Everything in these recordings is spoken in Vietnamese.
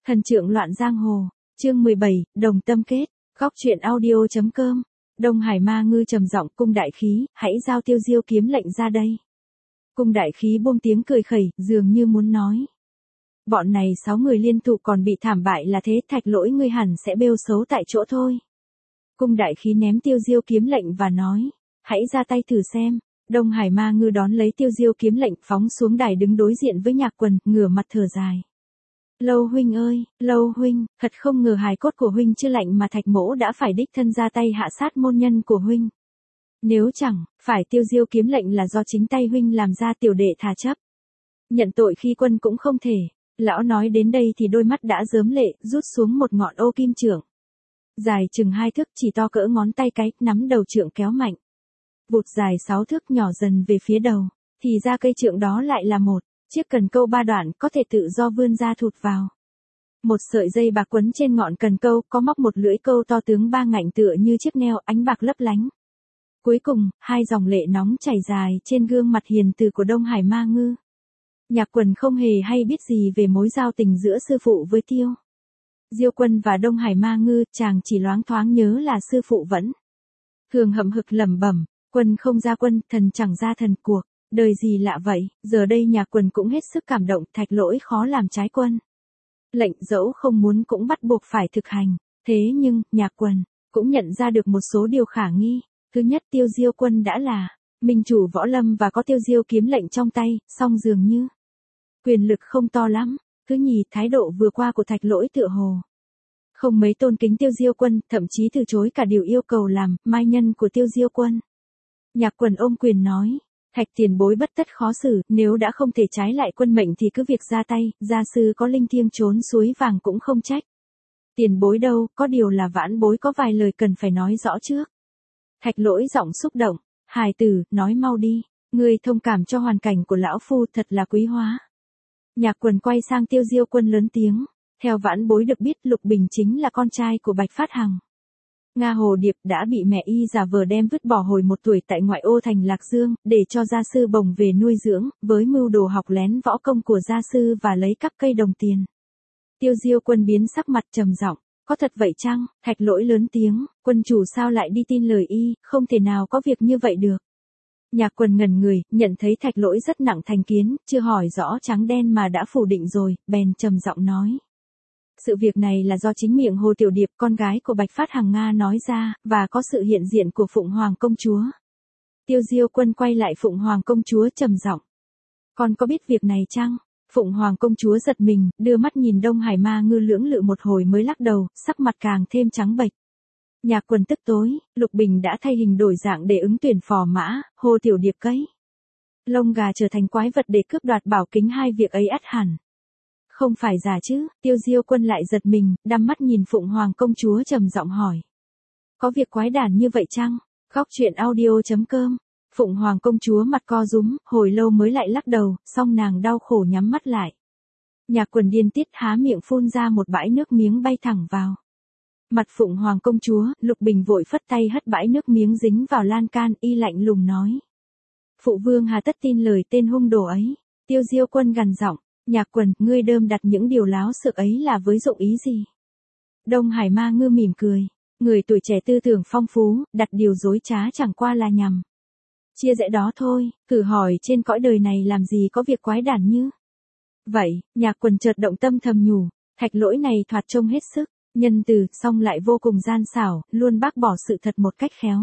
Thần trượng loạn giang hồ, chương 17, đồng tâm kết, góc truyện audio.com. Đông Hải Ma Ngư trầm giọng, cung đại khí, hãy giao Tiêu Diêu kiếm lệnh ra đây. Cung đại khí buông tiếng cười khẩy, dường như muốn nói. Bọn này 6 người liên thủ còn bị thảm bại là thế, Thạch Lỗi ngươi hẳn sẽ bêu xấu tại chỗ thôi. Cung đại khí ném Tiêu Diêu kiếm lệnh và nói, hãy ra tay thử xem. Đông Hải Ma Ngư đón lấy Tiêu Diêu kiếm lệnh, phóng xuống đài đứng đối diện với Nhạc Quần, ngửa mặt thở dài. Lâu huynh ơi, Lâu huynh, thật không ngờ hài cốt của huynh chưa lạnh mà Thạch mỗ đã phải đích thân ra tay hạ sát môn nhân của huynh. Nếu chẳng phải Tiêu Diêu kiếm lệnh là do chính tay huynh làm ra, tiểu đệ thà chấp nhận tội khi quân cũng không thể. Lão nói đến đây thì đôi mắt đã rớm lệ, rút xuống một ngọn ô kim chưởng dài chừng 2 thước, chỉ to cỡ ngón tay cái, nắm đầu chưởng kéo mạnh. Vụt dài 6 thước nhỏ dần về phía đầu, thì ra cây chưởng đó lại là một chiếc cần câu 3 đoạn, có thể tự do vươn ra thụt vào. Một sợi dây bạc quấn trên ngọn cần câu, có móc một lưỡi câu to tướng 3 ngạnh tựa như chiếc neo, ánh bạc lấp lánh. Cuối cùng, 2 dòng lệ nóng chảy dài trên gương mặt hiền từ của Đông Hải Ma Ngư. Nhạc Quần không hề hay biết gì về mối giao tình giữa sư phụ với Tiêu Diêu Quân và Đông Hải Ma Ngư, chàng chỉ loáng thoáng nhớ là sư phụ vẫn thường hậm hực lẩm bẩm, quân không ra quân, thần chẳng ra thần cuộc. Đời gì lạ vậy, giờ đây Nhạc Quần cũng hết sức cảm động, Thạch Lỗi khó làm trái quân lệnh, dẫu không muốn cũng bắt buộc phải thực hành. Thế nhưng, Nhạc Quần cũng nhận ra được một số điều khả nghi. Thứ nhất, Tiêu Diêu Quân đã là minh chủ võ lâm và có Tiêu Diêu kiếm lệnh trong tay, song dường như quyền lực không to lắm. Thứ nhì, thái độ vừa qua của Thạch Lỗi tựa hồ không mấy tôn kính Tiêu Diêu Quân, thậm chí từ chối cả điều yêu cầu làm mai nhân của Tiêu Diêu Quân. Nhạc Quần ôm quyền nói, Thạch tiền bối bất tất khó xử, nếu đã không thể trái lại quân mệnh thì cứ việc ra tay, gia sư có linh thiêng trốn suối vàng cũng không trách. Tiền bối đâu, có điều là vãn bối có vài lời cần phải nói rõ trước. Thạch Lỗi giọng xúc động, hài tử, nói mau đi, ngươi thông cảm cho hoàn cảnh của lão phu thật là quý hóa. Nhạc Quần quay sang Tiêu Diêu Quân lớn tiếng, theo vãn bối được biết Lục Bình chính là con trai của Bạch Phát Hằng. Nga Hồ Điệp đã bị mẹ y giả vờ đem vứt bỏ hồi 1 tuổi tại ngoại ô thành Lạc Dương, để cho gia sư bồng về nuôi dưỡng, với mưu đồ học lén võ công của gia sư và lấy cắp cây đồng tiền. Tiêu Diêu Quân biến sắc mặt trầm giọng, có thật vậy chăng? Thạch Lỗi lớn tiếng, quân chủ sao lại đi tin lời y, không thể nào có việc như vậy được. Nhạc Quần ngẩn người, nhận thấy Thạch Lỗi rất nặng thành kiến, chưa hỏi rõ trắng đen mà đã phủ định rồi, bèn trầm giọng nói. Sự việc này là do chính miệng Hồ Tiểu Điệp, con gái của Bạch Phát Hằng Nga nói ra, và có sự hiện diện của Phụng Hoàng công chúa. Tiêu Diêu Quân quay lại Phụng Hoàng công chúa trầm giọng. Con có biết việc này chăng? Phụng Hoàng công chúa giật mình, đưa mắt nhìn Đông Hải Ma Ngư lưỡng lự một hồi mới lắc đầu, sắc mặt càng thêm trắng bệch. Nhạc Quần tức tối, Lục Bình đã thay hình đổi dạng để ứng tuyển phò mã, Hồ Tiểu Điệp cấy lông gà trở thành quái vật để cướp đoạt bảo kính, hai việc ấy ắt hẳn không phải giả chứ. Tiêu Diêu Quân lại giật mình, đăm mắt nhìn Phụng Hoàng công chúa trầm giọng hỏi. Có việc quái đản như vậy chăng? Góc truyện audio.com. Phụng Hoàng công chúa mặt co rúm, hồi lâu mới lại lắc đầu, song nàng đau khổ nhắm mắt lại. Nhạc Quần điên tiết há miệng phun ra một bãi nước miếng bay thẳng vào mặt Phụng Hoàng công chúa. Lục Bình vội phất tay hất bãi nước miếng dính vào lan can, y lạnh lùng nói. Phụ vương hà tất tin lời tên hung đồ ấy. Tiêu Diêu Quân gằn giọng. Nhạc Quần, ngươi đơm đặt những điều láo xược ấy là với dụng ý gì? Đông Hải Ma Ngư mỉm cười. Người tuổi trẻ tư tưởng phong phú, đặt điều dối trá chẳng qua là nhằm chia rẽ đó thôi. Thử hỏi trên cõi đời này làm gì có việc quái đản như vậy? Nhạc Quần chợt động tâm thầm nhủ. Thạch Lỗi này thoạt trông hết sức nhân từ, song lại vô cùng gian xảo, luôn bác bỏ sự thật một cách khéo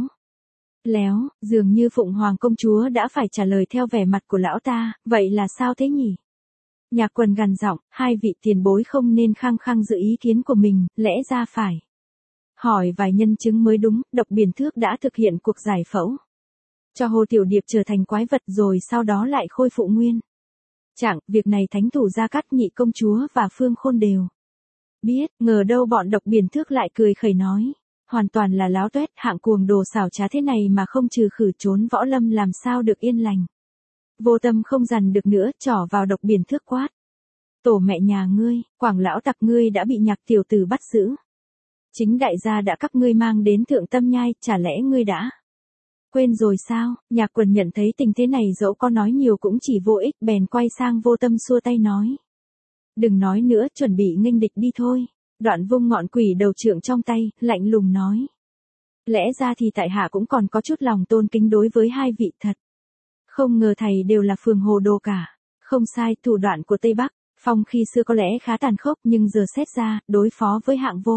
léo. Dường như Phụng Hoàng công chúa đã phải trả lời theo vẻ mặt của lão ta. Vậy là sao thế nhỉ? Nhạc Quần gằn giọng, hai vị tiền bối không nên khăng khăng giữ ý kiến của mình, lẽ ra phải hỏi vài nhân chứng mới đúng. Độc Biển Thước đã thực hiện cuộc giải phẫu cho Hồ Tiểu Điệp trở thành quái vật, rồi sau đó lại khôi phục nguyên trạng. Việc này thánh thủ Gia Cát, Nhị công chúa và Phương Khôn đều biết, ngờ đâu bọn Độc Biển Thước lại cười khẩy nói. Hoàn toàn là láo tuét, hạng cuồng đồ xảo trá thế này mà không trừ khử trốn võ lâm làm sao được yên lành. Vô Tâm không dằn được nữa, trỏ vào Độc Biển Thước quát. Tổ mẹ nhà ngươi, Quảng lão tặc ngươi đã bị Nhạc tiểu tử bắt giữ. Chính đại gia đã các ngươi mang đến Thượng Tâm Nhai, chả lẽ ngươi đã quên rồi sao? Nhạc Quần nhận thấy tình thế này dẫu có nói nhiều cũng chỉ vô ích, bèn quay sang Vô Tâm xua tay nói. Đừng nói nữa, chuẩn bị nghênh địch đi thôi. Đoạn vung ngọn quỷ đầu trượng trong tay, lạnh lùng nói. Lẽ ra thì tại hạ cũng còn có chút lòng tôn kính đối với hai vị thật. Không ngờ thầy đều là phường hồ đồ cả. Không sai, thủ đoạn của Tây Bắc, Phong khi xưa có lẽ khá tàn khốc nhưng giờ xét ra, đối phó với hạng vô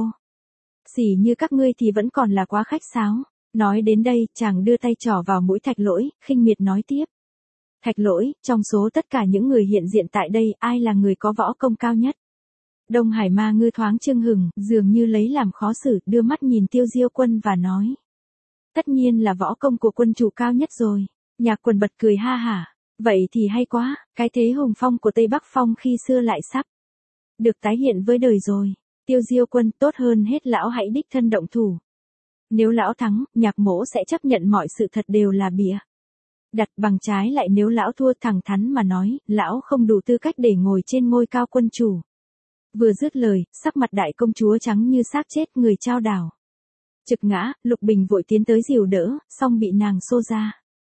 xỉ như các ngươi thì vẫn còn là quá khách sáo. Nói đến đây, chàng đưa tay trỏ vào mũi Thạch Lỗi, khinh miệt nói tiếp. Thạch Lỗi, trong số tất cả những người hiện diện tại đây, ai là người có võ công cao nhất? Đông Hải Ma Ngư thoáng chưng hừng, dường như lấy làm khó xử, đưa mắt nhìn Tiêu Diêu Quân và nói. Tất nhiên là võ công của quân chủ cao nhất rồi. Nhạc Quần bật cười ha hả. Vậy thì hay quá, cái thế hùng phong của Tây Bắc Phong khi xưa lại sắp được tái hiện với đời rồi. Tiêu Diêu Quân, tốt hơn hết lão hãy đích thân động thủ. Nếu lão thắng, Nhạc mỗ sẽ chấp nhận mọi sự thật đều là bịa đặt, bằng trái lại nếu lão thua, thẳng thắn mà nói, lão không đủ tư cách để ngồi trên ngôi cao quân chủ. Vừa dứt lời, sắc mặt đại công chúa trắng như xác chết, người trao đảo trực ngã. Lục Bình vội tiến tới dìu đỡ, song bị nàng xô ra.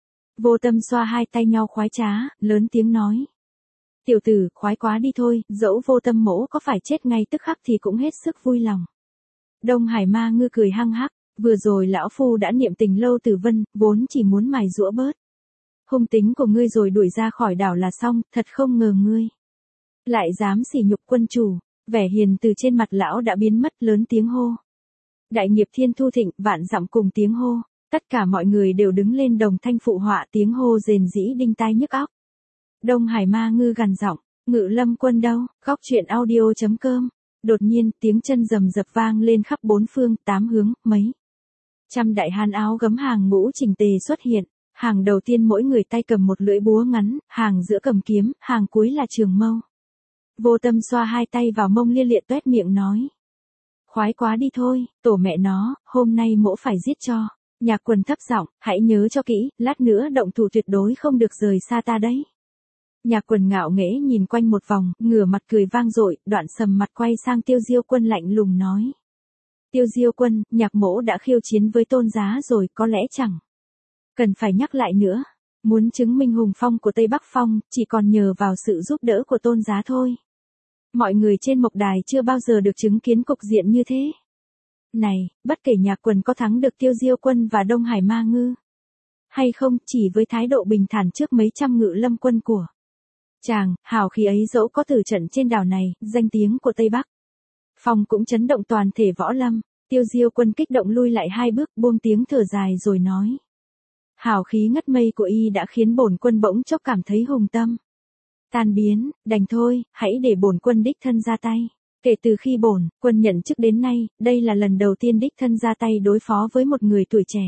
Vô Tâm xoa hai tay nhau khoái trá, lớn tiếng nói. Tiểu tử, khoái quá đi thôi, dẫu Vô Tâm mỗ có phải chết ngay tức khắc thì cũng hết sức vui lòng. Đông Hải Ma Ngư cười hăng hắc, vừa rồi lão phu đã niệm tình Lâu Tử Vân, vốn chỉ muốn mài giũa bớt hung tính của ngươi rồi đuổi ra khỏi đảo là xong, thật không ngờ ngươi lại dám sỉ nhục quân chủ. Vẻ hiền từ trên mặt lão đã biến mất, lớn tiếng hô. Đại nghiệp thiên thu thịnh, vạn dặm cùng tiếng hô. Tất cả mọi người đều đứng lên đồng thanh phụ họa, tiếng hô rền rĩ đinh tai nhức óc. Đông Hải Ma Ngư gằn giọng, Ngự Lâm Quân đâu? Góc truyện audio.com. Đột nhiên, tiếng chân rầm rập vang lên khắp bốn phương, tám hướng, mấy trăm đại hán áo gấm hàng ngũ chỉnh tề xuất hiện. Hàng đầu tiên mỗi người tay cầm một lưỡi búa ngắn, hàng giữa cầm kiếm, hàng cuối là trường mâu. Vô Tâm xoa hai tay vào mông lia lịa toét miệng nói. Khoái quá đi thôi, tổ mẹ nó, hôm nay mỗ phải giết cho. Nhạc Quần thấp giọng, hãy nhớ cho kỹ, lát nữa động thủ tuyệt đối không được rời xa ta đấy. Nhạc Quần ngạo nghễ nhìn quanh một vòng, ngửa mặt cười vang dội, đoạn sầm mặt quay sang Tiêu Diêu Quân lạnh lùng nói. Tiêu Diêu Quân, Nhạc mỗ đã khiêu chiến với Tôn Giá rồi, có lẽ chẳng cần phải nhắc lại nữa. Muốn chứng minh hùng phong của Tây Bắc Phong, chỉ còn nhờ vào sự giúp đỡ của Tôn Giá thôi. Mọi người trên mộc đài chưa bao giờ được chứng kiến cục diện như thế. Này, bất kể Nhạc Quần có thắng được Tiêu Diêu Quân và Đông Hải Ma Ngư hay không, chỉ với thái độ bình thản trước mấy trăm ngự lâm quân của chàng, hào khí ấy dẫu có tử trận trên đảo này, danh tiếng của Tây Bắc Phong cũng chấn động toàn thể võ lâm. Tiêu Diêu Quân kích động lui lại hai bước, buông tiếng thở dài rồi nói. Hào khí ngất mây của y đã khiến bổn quân bỗng chốc cảm thấy hùng tâm tan biến, đành thôi, hãy để bổn quân đích thân ra tay. Kể từ khi bổn quân nhận chức đến nay, đây là lần đầu tiên đích thân ra tay đối phó với một người tuổi trẻ.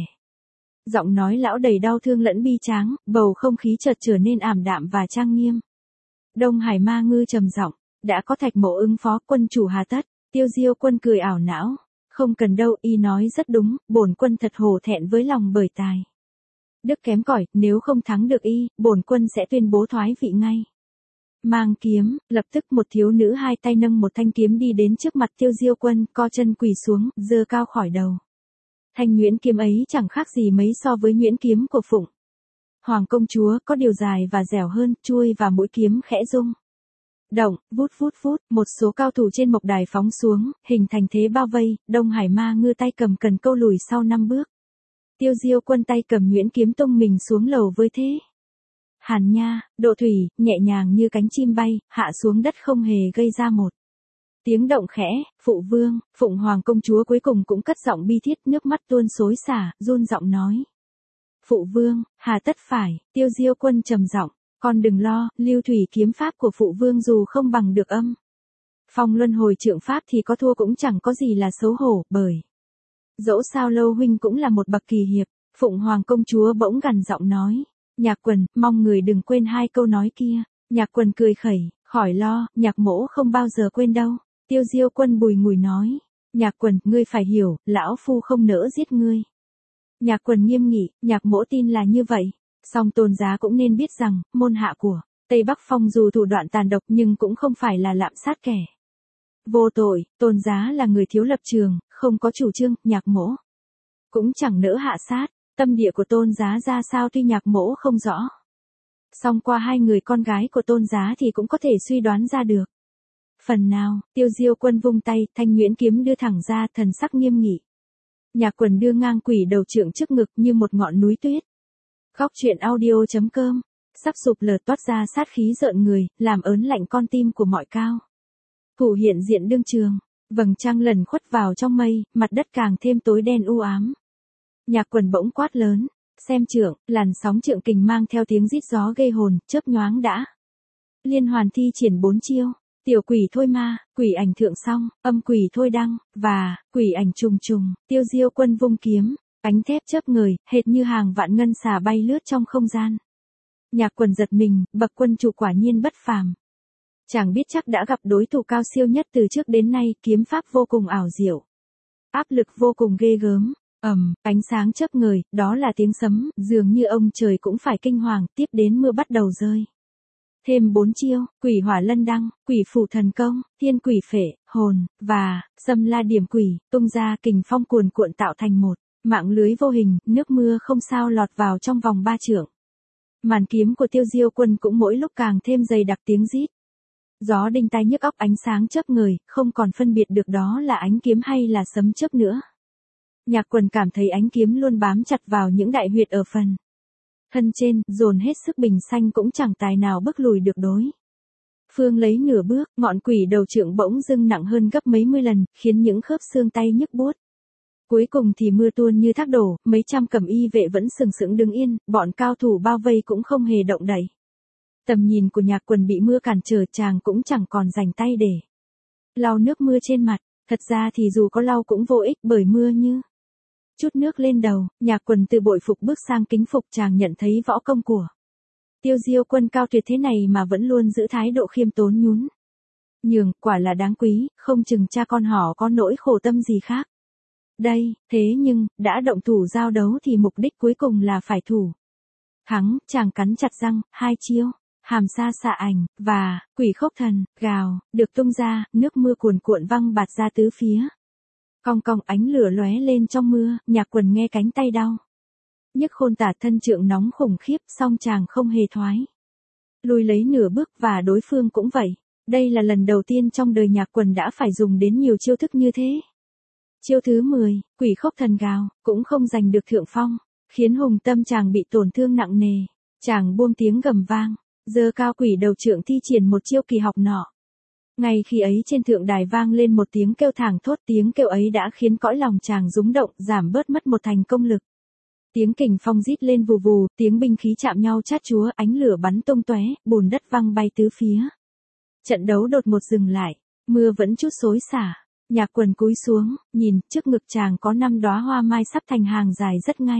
Giọng nói lão đầy đau thương lẫn bi tráng, bầu không khí chợt trở nên ảm đạm và trang nghiêm. Đông Hải Ma Ngư trầm giọng, đã có Thạch mỗ ứng phó, quân chủ hà tất. Tiêu Diêu Quân cười ảo não, không cần đâu, y nói rất đúng, bổn quân thật hổ thẹn với lòng bởi tài đức kém cỏi, nếu không thắng được y, bổn quân sẽ tuyên bố thoái vị ngay. Mang kiếm, lập tức một thiếu nữ hai tay nâng một thanh kiếm đi đến trước mặt Tiêu Diêu Quân, co chân quỳ xuống, giơ cao khỏi đầu. Thanh nhuyễn kiếm ấy chẳng khác gì mấy so với nhuyễn kiếm của Phụng Hoàng công chúa, có điều dài và dẻo hơn, chuôi và mũi kiếm khẽ rung động, vút vút vút, một số cao thủ trên mộc đài phóng xuống, hình thành thế bao vây. Đông Hải Ma Ngư tay cầm cần câu lùi sau 5 bước. Tiêu Diêu Quân tay cầm nhuyễn kiếm tung mình xuống lầu với thế hàn nha, độ thủy, nhẹ nhàng như cánh chim bay, hạ xuống đất không hề gây ra một tiếng động khẽ. Phụ vương, Phụng Hoàng công chúa cuối cùng cũng cất giọng bi thiết, nước mắt tuôn xối xả, run giọng nói. Phụ vương, hà tất phải. Tiêu Diêu Quân trầm giọng, con đừng lo, lưu thủy kiếm pháp của phụ vương dù không bằng được âm phong luân hồi trượng pháp thì có thua cũng chẳng có gì là xấu hổ, bởi dẫu sao Lâu huynh cũng là một bậc kỳ hiệp. Phụng Hoàng công chúa bỗng gằn giọng nói. Nhạc Quần, mong người đừng quên hai câu nói kia. Nhạc Quần cười khẩy, khỏi lo, Nhạc mỗ không bao giờ quên đâu. Tiêu Diêu Quân bùi ngùi nói. Nhạc Quần, ngươi phải hiểu, lão phu không nỡ giết ngươi. Nhạc Quần nghiêm nghị, Nhạc mỗ tin là như vậy. Song Tôn Giá cũng nên biết rằng, môn hạ của Tây Bắc Phong dù thủ đoạn tàn độc nhưng cũng không phải là lạm sát kẻ vô tội. Tôn Giá là người thiếu lập trường, không có chủ trương, Nhạc mỗ cũng chẳng nỡ hạ sát. Tâm địa của Tôn Giá ra sao tuy Nhạc mỗ không rõ, song qua hai người con gái của Tôn Giá thì cũng có thể suy đoán ra được. Phần nào, Tiêu Diêu Quân vung tay, thanh nhuyễn kiếm đưa thẳng ra, thần sắc nghiêm nghị. Nhạc Quần đưa ngang quỷ đầu trượng trước ngực như một ngọn núi tuyết. Góc truyện audio.com, sắp sụp lở toát ra sát khí rợn người, làm ớn lạnh con tim của mọi cao. Thủ hiện diện đương trường, vầng trăng lần khuất vào trong mây, mặt đất càng thêm tối đen u ám. Nhạc Quần bỗng quát lớn, xem trượng, làn sóng trượng kình mang theo tiếng rít gió gây hồn, chớp nhoáng đã. Liên hoàn thi triển 4 chiêu, tiểu quỷ thôi ma, quỷ ảnh thượng song, âm quỷ thôi đăng, và quỷ ảnh trùng trùng. Tiêu Diêu Quân vung kiếm, cánh thép chớp ngời, hệt như hàng vạn ngân xà bay lướt trong không gian. Nhạc Quần giật mình, bậc quân chủ quả nhiên bất phàm. Chàng biết chắc đã gặp đối thủ cao siêu nhất từ trước đến nay, kiếm pháp vô cùng ảo diệu, áp lực vô cùng ghê gớm. Ánh sáng chớp ngời, đó là tiếng sấm, dường như ông trời cũng phải kinh hoàng, tiếp đến mưa bắt đầu rơi. Thêm 4 chiêu, quỷ hỏa lân đăng, quỷ phủ thần công, thiên quỷ phệ, hồn, và xâm la điểm quỷ, tung ra kình phong cuồn cuộn tạo thành một mạng lưới vô hình, nước mưa không sao lọt vào trong vòng 3 trượng. Màn kiếm của Tiêu Diêu Quân cũng mỗi lúc càng thêm dày đặc tiếng rít. Gió đinh tai nhức óc, ánh sáng chớp ngời, không còn phân biệt được đó là ánh kiếm hay là sấm chớp nữa. Nhạc Quần cảm thấy ánh kiếm luôn bám chặt vào những đại huyệt ở phần thân trên, dồn hết sức bình xanh cũng chẳng tài nào bước lùi được đối phương lấy nửa bước, ngọn quỷ đầu trượng bỗng dưng nặng hơn gấp mấy mươi lần, khiến những khớp xương tay nhức buốt. Cuối cùng thì mưa tuôn như thác đổ, mấy trăm cẩm y vệ vẫn sừng sững đứng yên, bọn cao thủ bao vây cũng không hề động đậy. Tầm nhìn của Nhạc Quần bị mưa cản trở, chàng cũng chẳng còn rảnh tay để lau nước mưa trên mặt. Thật ra thì dù có lau cũng vô ích, bởi mưa như chút nước lên đầu. Nhạc Quần từ bội phục bước sang kính phục, chàng nhận thấy võ công của Tiêu Diêu Quân cao tuyệt thế này mà vẫn luôn giữ thái độ khiêm tốn nhún nhường, quả là đáng quý, không chừng cha con họ có nỗi khổ tâm gì khác đây. Thế nhưng, đã động thủ giao đấu thì mục đích cuối cùng là phải thủ thắng. Chàng cắn chặt răng, 2 chiêu, hàm sa xạ ảnh, và quỷ khốc thần, gào, được tung ra, nước mưa cuồn cuộn văng bạt ra tứ phía. Cong cong, ánh lửa lóe lên trong mưa, Nhạc Quần nghe cánh tay đau nhức khôn tả, thân trượng nóng khủng khiếp, song chàng không hề thoái lùi lấy nửa bước, và đối phương cũng vậy. Đây là lần đầu tiên trong đời Nhạc Quần đã phải dùng đến nhiều chiêu thức như thế. Chiêu thứ 10, quỷ khốc thần gào, cũng không giành được thượng phong, khiến hùng tâm chàng bị tổn thương nặng nề. Chàng buông tiếng gầm vang, giơ cao quỷ đầu trượng thi triển một chiêu kỳ học nọ. Ngay khi ấy trên thượng đài vang lên một tiếng kêu thảng thốt, tiếng kêu ấy đã khiến cõi lòng chàng rúng động, giảm bớt mất một thành công lực. Tiếng kình phong rít lên vù vù, tiếng binh khí chạm nhau chát chúa, ánh lửa bắn tung tóe, bùn đất văng bay tứ phía. Trận đấu đột ngột dừng lại, mưa vẫn chút xối xả. Nhạc Quần cúi xuống, nhìn, trước ngực chàng có 5 đóa hoa mai sắp thành hàng dài rất ngay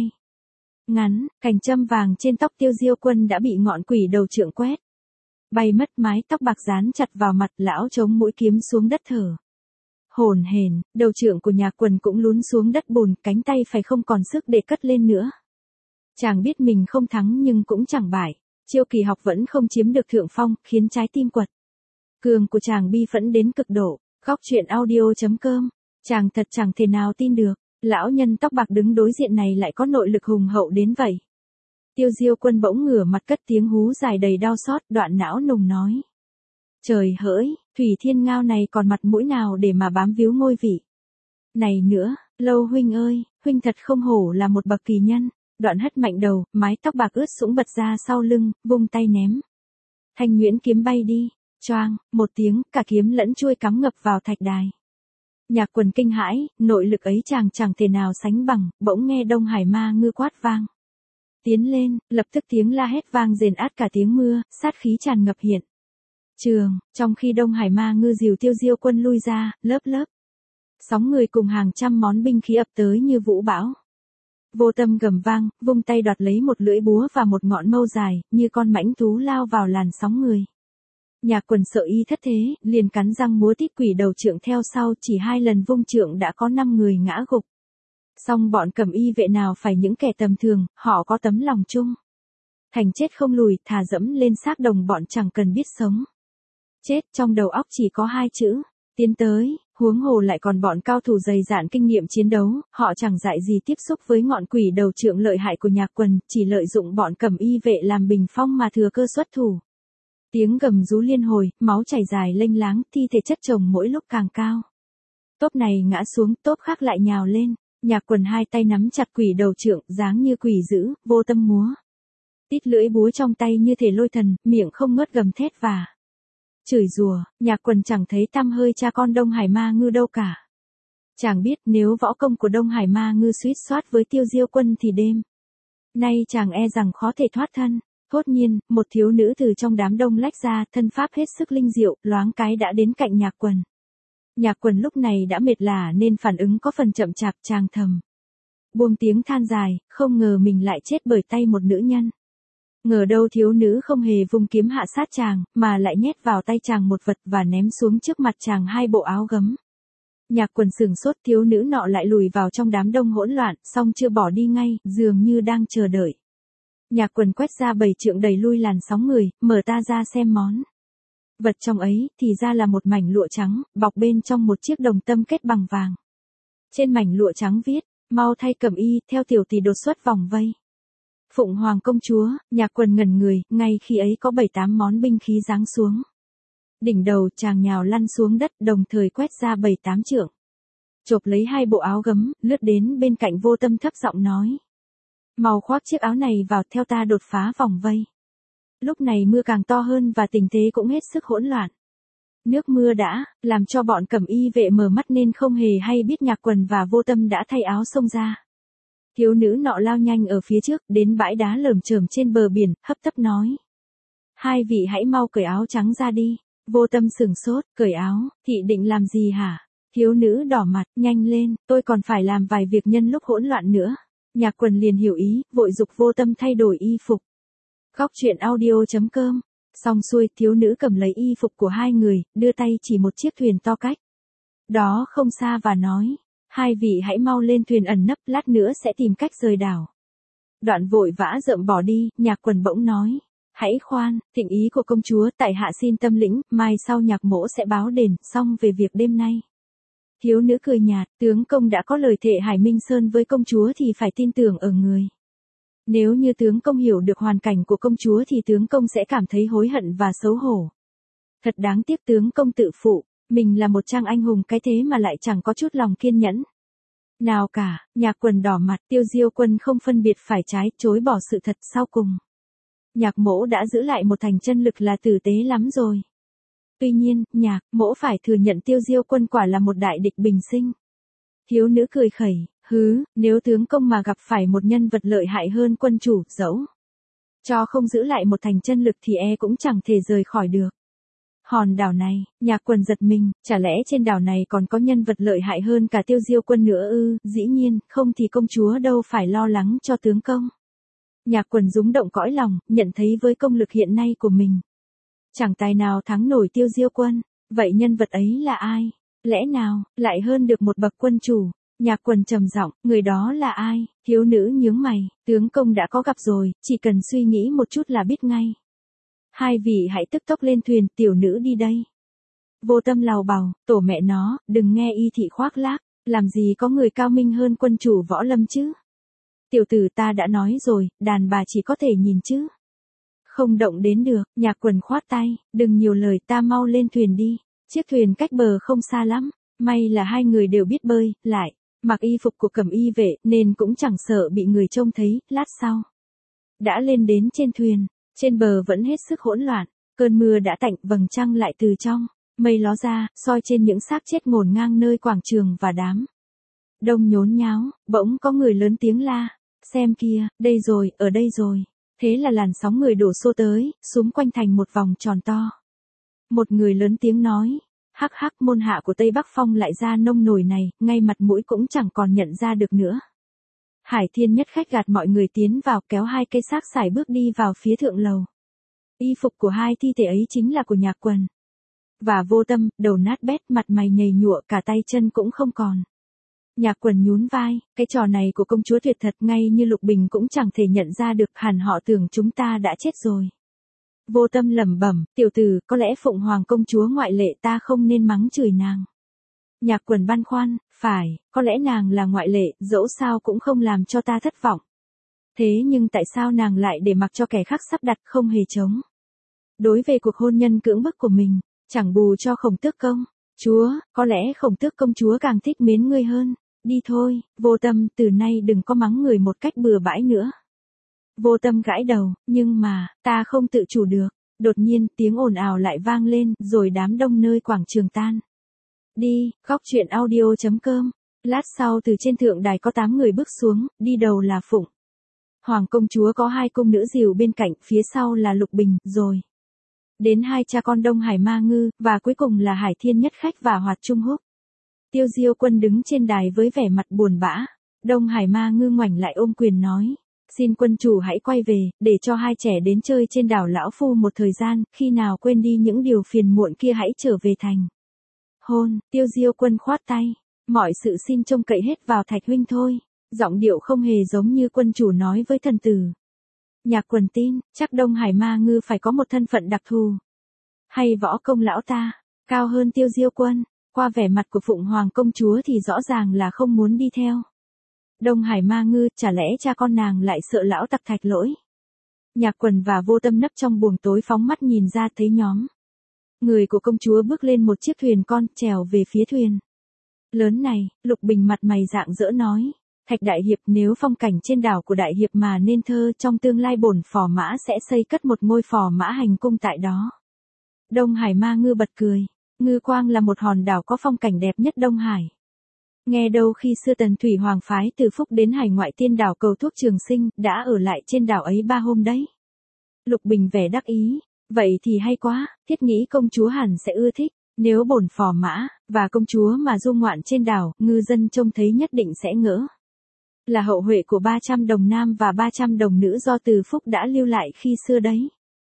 ngắn, cành châm vàng trên tóc Tiêu Diêu Quân đã bị ngọn quỷ đầu trượng quét bay mất, mái tóc bạc dán chặt vào mặt, lão chống mũi kiếm xuống đất thở hổn hển. Đầu trượng của Nhạc Quần cũng lún xuống đất bùn, cánh tay phải không còn sức để cất lên nữa. Chàng biết mình không thắng nhưng cũng chẳng bại, chiêu kỳ học vẫn không chiếm được thượng phong, khiến trái tim quật cường của chàng bi phẫn đến cực độ. Góc truyện audio.com, chàng thật chẳng thể nào tin được, lão nhân tóc bạc đứng đối diện này lại có nội lực hùng hậu đến vậy. Tiêu Diêu Quân bỗng ngửa mặt cất tiếng hú dài đầy đau xót, đoạn não nùng nói. Trời hỡi, Thủy Thiên Ngao này còn mặt mũi nào để mà bám víu ngôi vị này nữa. Lâu huynh ơi, huynh thật không hổ là một bậc kỳ nhân. Đoạn hất mạnh đầu, mái tóc bạc ướt sũng bật ra sau lưng, vung tay ném thanh nhuyễn kiếm bay đi. Choang, một tiếng, cả kiếm lẫn chuôi cắm ngập vào thạch đài. Nhạc Quần kinh hãi, nội lực ấy chàng chẳng thể nào sánh bằng. Bỗng nghe Đông Hải Ma Ngư quát vang tiến lên, lập tức tiếng la hét vang rền át cả tiếng mưa, sát khí tràn ngập hiện trường. Trong khi Đông Hải Ma Ngư dìu Tiêu Diêu Quân lui ra, lớp lớp sóng người cùng hàng trăm món binh khí ập tới như vũ bão. Vô Tâm gầm vang, vung tay đoạt lấy một lưỡi búa và một ngọn mâu dài, như con mãnh thú lao vào làn sóng người. Nhạc Quần sợ y thất thế, liền cắn răng múa tít quỷ đầu trượng theo sau, chỉ 2 lần vung trượng đã có 5 người ngã gục. Song bọn cẩm y vệ nào phải những kẻ tầm thường, họ có tấm lòng chung thành chết không lùi, thà dẫm lên xác đồng bọn chẳng cần biết sống chết, trong đầu óc chỉ có 2 chữ tiến tới. Huống hồ lại còn bọn cao thủ dày dạn kinh nghiệm chiến đấu, họ chẳng dại gì tiếp xúc với ngọn quỷ đầu trượng lợi hại của Nhạc Quần, chỉ lợi dụng bọn cẩm y vệ làm bình phong mà thừa cơ xuất thủ. Tiếng gầm rú liên hồi, máu chảy dài lênh láng, thi thể chất chồng mỗi lúc càng cao. Tốp này ngã xuống, tốp khác lại nhào lên. Nhạc Quần hai tay nắm chặt quỷ đầu trượng, dáng như quỷ dữ, vô tâm múa. Tít lưỡi búa trong tay như thể lôi thần, miệng không ngớt gầm thét và chửi rủa. Nhạc Quần chẳng thấy tăm hơi cha con Đông Hải Ma Ngư đâu cả. Chàng biết nếu võ công của Đông Hải Ma Ngư suýt soát với Tiêu Diêu Quân thì đêm nay chàng e rằng khó thể thoát thân. Thốt nhiên, một thiếu nữ từ trong đám đông lách ra, thân pháp hết sức linh diệu, loáng cái đã đến cạnh Nhạc Quần. Nhạc Quần lúc này đã mệt lả nên phản ứng có phần chậm chạp, chàng thầm buông tiếng than dài, không ngờ mình lại chết bởi tay một nữ nhân. Ngờ đâu thiếu nữ không hề vung kiếm hạ sát chàng, mà lại nhét vào tay chàng một vật và ném xuống trước mặt chàng 2 bộ áo gấm. Nhạc Quần sửng sốt, thiếu nữ nọ lại lùi vào trong đám đông hỗn loạn, song chưa bỏ đi ngay, dường như đang chờ đợi. Nhạc Quần quét ra 7 trượng đẩy lui làn sóng người, mở ta ra xem món vật trong ấy, thì ra là một mảnh lụa trắng, bọc bên trong một chiếc đồng tâm kết bằng vàng. Trên mảnh lụa trắng viết, mau thay cẩm y, theo tiểu tỷ đột xuất vòng vây. Phụng Hoàng công chúa. Nhạc Quần ngẩn người, ngay khi ấy có 7-8 món binh khí giáng xuống. Đỉnh đầu chàng nhào lăn xuống đất, đồng thời quét ra 7-8 trượng. Chộp lấy 2 bộ áo gấm, lướt đến bên cạnh Vô Tâm thấp giọng nói. Mau khoác chiếc áo này vào, theo ta đột phá vòng vây. Lúc này mưa càng to hơn và tình thế cũng hết sức hỗn loạn. Nước mưa đã làm cho bọn cẩm y vệ mở mắt nên không hề hay biết Nhạc Quần và Vô Tâm đã thay áo xông ra. Thiếu nữ nọ lao nhanh ở phía trước, đến bãi đá lởm chởm trên bờ biển, hấp tấp nói. 2 vị hãy mau cởi áo trắng ra đi. Vô Tâm sửng sốt, cởi áo, thị định làm gì hả? Thiếu nữ đỏ mặt, nhanh lên, tôi còn phải làm vài việc nhân lúc hỗn loạn nữa. Nhạc Quần liền hiểu ý, vội giục Vô Tâm thay đổi y phục. Góc truyện audio.com. Xong xuôi, thiếu nữ cầm lấy y phục của 2 người, đưa tay chỉ một chiếc thuyền to cách đó không xa và nói. 2 vị hãy mau lên thuyền ẩn nấp, lát nữa sẽ tìm cách rời đảo. Đoạn vội vã rợm bỏ đi. Nhạc Quần bỗng nói. Hãy khoan, thịnh ý của công chúa, tại hạ xin tâm lĩnh, mai sau Nhạc mỗ sẽ báo đền, xong về việc đêm nay. Thiếu nữ cười nhạt, tướng công đã có lời thệ Hải Minh Sơn với công chúa thì phải tin tưởng ở người. Nếu như tướng công hiểu được hoàn cảnh của công chúa thì tướng công sẽ cảm thấy hối hận và xấu hổ. Thật đáng tiếc tướng công tự phụ, mình là một trang anh hùng cái thế mà lại chẳng có chút lòng kiên nhẫn nào cả. Nhạc Quần đỏ mặt, Tiêu Diêu Quân không phân biệt phải trái, chối bỏ sự thật sau cùng. Nhạc mỗ đã giữ lại một thành chân lực là tử tế lắm rồi. Tuy nhiên, Nhạc mỗ phải thừa nhận Tiêu Diêu Quân quả là một đại địch bình sinh. Thiếu nữ cười khẩy, nếu tướng công mà gặp phải một nhân vật lợi hại hơn quân chủ, dẫu cho không giữ lại một thành chân lực thì cũng chẳng thể rời khỏi được. Hòn đảo này. Nhạc Quần giật mình, chả lẽ trên đảo này còn có nhân vật lợi hại hơn cả Tiêu Diêu Quân nữa ư? Dĩ nhiên, không thì công chúa đâu phải lo lắng cho tướng công. Nhạc Quần rúng động cõi lòng, nhận thấy với công lực hiện nay của mình, chẳng tài nào thắng nổi Tiêu Diêu Quân. Vậy nhân vật ấy là ai? Lẽ nào lại hơn được một bậc quân chủ? Nhạc Quần trầm giọng, người đó là ai? Thiếu nữ nhướng mày, tướng công đã có gặp rồi, chỉ cần suy nghĩ một chút là biết ngay. 2 vị hãy tức tốc lên thuyền, tiểu nữ đi đây. Vô Tâm lào bào, tổ mẹ nó, đừng nghe y thị khoác lác, làm gì có người cao minh hơn quân chủ võ lâm chứ. Tiểu tử ta đã nói rồi, đàn bà chỉ có thể nhìn chứ không động đến được. Nhạc Quần khoát tay, đừng nhiều lời, ta mau lên thuyền đi. Chiếc thuyền cách bờ không xa lắm, may là 2 người đều biết bơi, lại mặc y phục của cẩm y vệ nên cũng chẳng sợ bị người trông thấy. Lát sau đã lên đến trên thuyền. Trên bờ vẫn hết sức hỗn loạn, cơn mưa đã tạnh, vầng trăng lại từ trong mây ló ra, soi trên những xác chết ngổn ngang nơi quảng trường và đám đông nhốn nháo. Bỗng có người lớn tiếng la, xem kia, đây rồi, ở đây rồi. Thế là làn sóng người đổ xô tới, xúm quanh thành một vòng tròn to. Một người lớn tiếng nói, hắc hắc, môn hạ của Tây Bắc Phong lại ra nông nổi này, ngay mặt mũi cũng chẳng còn nhận ra được nữa. Hải Thiên Nhất khách gạt mọi người tiến vào, kéo 2 cây xác sải bước đi vào phía thượng lầu. Y phục của 2 thi thể ấy chính là của Nhạc Quần và Vô Tâm, đầu nát bét, mặt mày nhầy nhụa, cả tay chân cũng không còn. Nhạc Quần nhún vai, cái trò này của công chúa tuyệt thật, ngay như Lục Bình cũng chẳng thể nhận ra được, hẳn họ tưởng chúng ta đã chết rồi. Vô Tâm lẩm bẩm, tiểu tử, có lẽ Phụng Hoàng công chúa ngoại lệ, ta không nên mắng chửi nàng. Nhạc Quần băn khoăn, phải, có lẽ nàng là ngoại lệ, dẫu sao cũng không làm cho ta thất vọng. Thế nhưng tại sao nàng lại để mặc cho kẻ khác sắp đặt, không hề chống đối về cuộc hôn nhân cưỡng bức của mình, chẳng bù cho Khổng Tước công. Chúa, có lẽ Khổng Tước công chúa càng thích mến ngươi hơn. Đi thôi, Vô Tâm, từ nay đừng có mắng người một cách bừa bãi nữa. Vô Tâm gãi đầu, nhưng mà, ta không tự chủ được. Đột nhiên, tiếng ồn ào lại vang lên, rồi đám đông nơi quảng trường tan. Đi, góc chuyện audio.com. Lát sau từ trên thượng đài có 8 người bước xuống, đi đầu là Phụng Hoàng công chúa có 2 cung nữ dìu bên cạnh, phía sau là Lục Bình, rồi đến 2 cha con Đông Hải Ma Ngư, và cuối cùng là Hải Thiên Nhất Khách và Hoạt Trung Húc. Tiêu Diêu Quân đứng trên đài với vẻ mặt buồn bã. Đông Hải Ma Ngư ngoảnh lại ôm quyền nói: xin quân chủ hãy quay về, để cho 2 trẻ đến chơi trên đảo lão phu một thời gian, khi nào quên đi những điều phiền muộn kia hãy trở về thành. Hôn, Tiêu Diêu Quân khoát tay. Mọi sự xin trông cậy hết vào Thạch huynh thôi. Giọng điệu không hề giống như quân chủ nói với thần tử. Nhạc Quần tin, chắc Đông Hải Ma Ngư phải có một thân phận đặc thù. Hay võ công lão ta, cao hơn Tiêu Diêu Quân, qua vẻ mặt của Phụng Hoàng công chúa thì rõ ràng là không muốn đi theo. Đông Hải Ma Ngư, chả lẽ cha con nàng lại sợ lão tặc Thạch Lỗi? Nhạc Quần và Vô Tâm nấp trong buồng tối phóng mắt nhìn ra thấy nhóm người của công chúa bước lên một chiếc thuyền con, trèo về phía thuyền lớn này. Lục Bình mặt mày rạng rỡ nói: Thạch đại hiệp, nếu phong cảnh trên đảo của đại hiệp mà nên thơ, trong tương lai bổn phò mã sẽ xây cất một ngôi phò mã hành cung tại đó. Đông Hải Ma Ngư bật cười. Ngư Quang là một hòn đảo có phong cảnh đẹp nhất Đông Hải. Nghe đâu khi xưa Tần Thủy Hoàng phái Từ Phúc đến hải ngoại tiên đảo cầu thuốc trường sinh, đã ở lại trên đảo ấy 3 hôm đấy. Lục Bình vẻ đắc ý. Vậy thì hay quá, thiết nghĩ công chúa hẳn sẽ ưa thích. Nếu bổn phò mã và công chúa mà du ngoạn trên đảo, ngư dân trông thấy nhất định sẽ ngỡ là hậu huệ của 300 đồng nam và 300 đồng nữ do Từ Phúc đã lưu lại khi xưa đấy.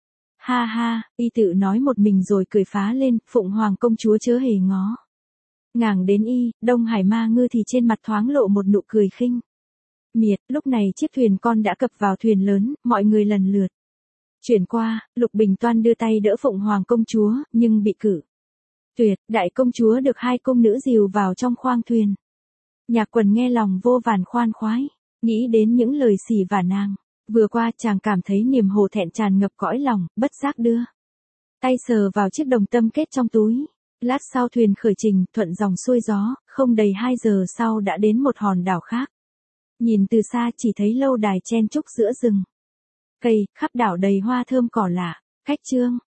Ha ha, y tự nói một mình rồi cười phá lên. Phụng Hoàng công chúa chớ hề ngó ngàng đến y. Đông Hải Ma Ngư thì trên mặt thoáng lộ một nụ cười khinh miệt. Lúc này chiếc thuyền con đã cập vào thuyền lớn, mọi người lần lượt chuyển qua. Lục Bình toan đưa tay đỡ Phụng Hoàng công chúa, nhưng bị cự tuyệt. Đại công chúa được 2 cung nữ dìu vào trong khoang thuyền. Nhạc Quần nghe lòng vô vàn khoan khoái, nghĩ đến những lời xỉ vả nàng vừa qua, chàng cảm thấy niềm hổ thẹn tràn ngập cõi lòng, bất giác đưa tay sờ vào chiếc đồng tâm kết trong túi. Lát sau thuyền khởi trình, thuận dòng xuôi gió, không đầy 2 giờ sau đã đến một hòn đảo khác. Nhìn từ xa chỉ thấy lâu đài chen chúc giữa rừng cây, khắp đảo đầy hoa thơm cỏ lạ. Khách trương,